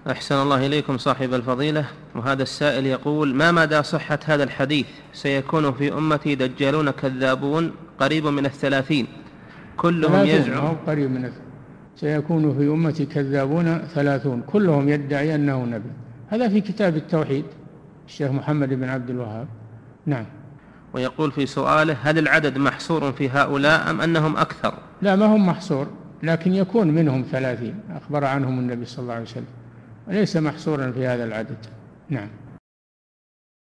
أحسن الله إليكم صاحب الفضيلة. وهذا السائل يقول: ما مدى صحة هذا الحديث؟ سيكون في أمتي دجالون كذابون قريب من 30 كلهم يزعم قريب من سيكون في أمتي كذابون 30 كلهم يدعي أنه نبي. هذا في كتاب التوحيد الشيخ محمد بن عبد الوهاب. نعم. ويقول في سؤاله: هل العدد محصور في هؤلاء أم أنهم أكثر؟ لا، ما هم محصور، لكن يكون منهم 30 أخبر عنهم النبي صلى الله عليه وسلم، وليس محصورا في هذا العدد. نعم.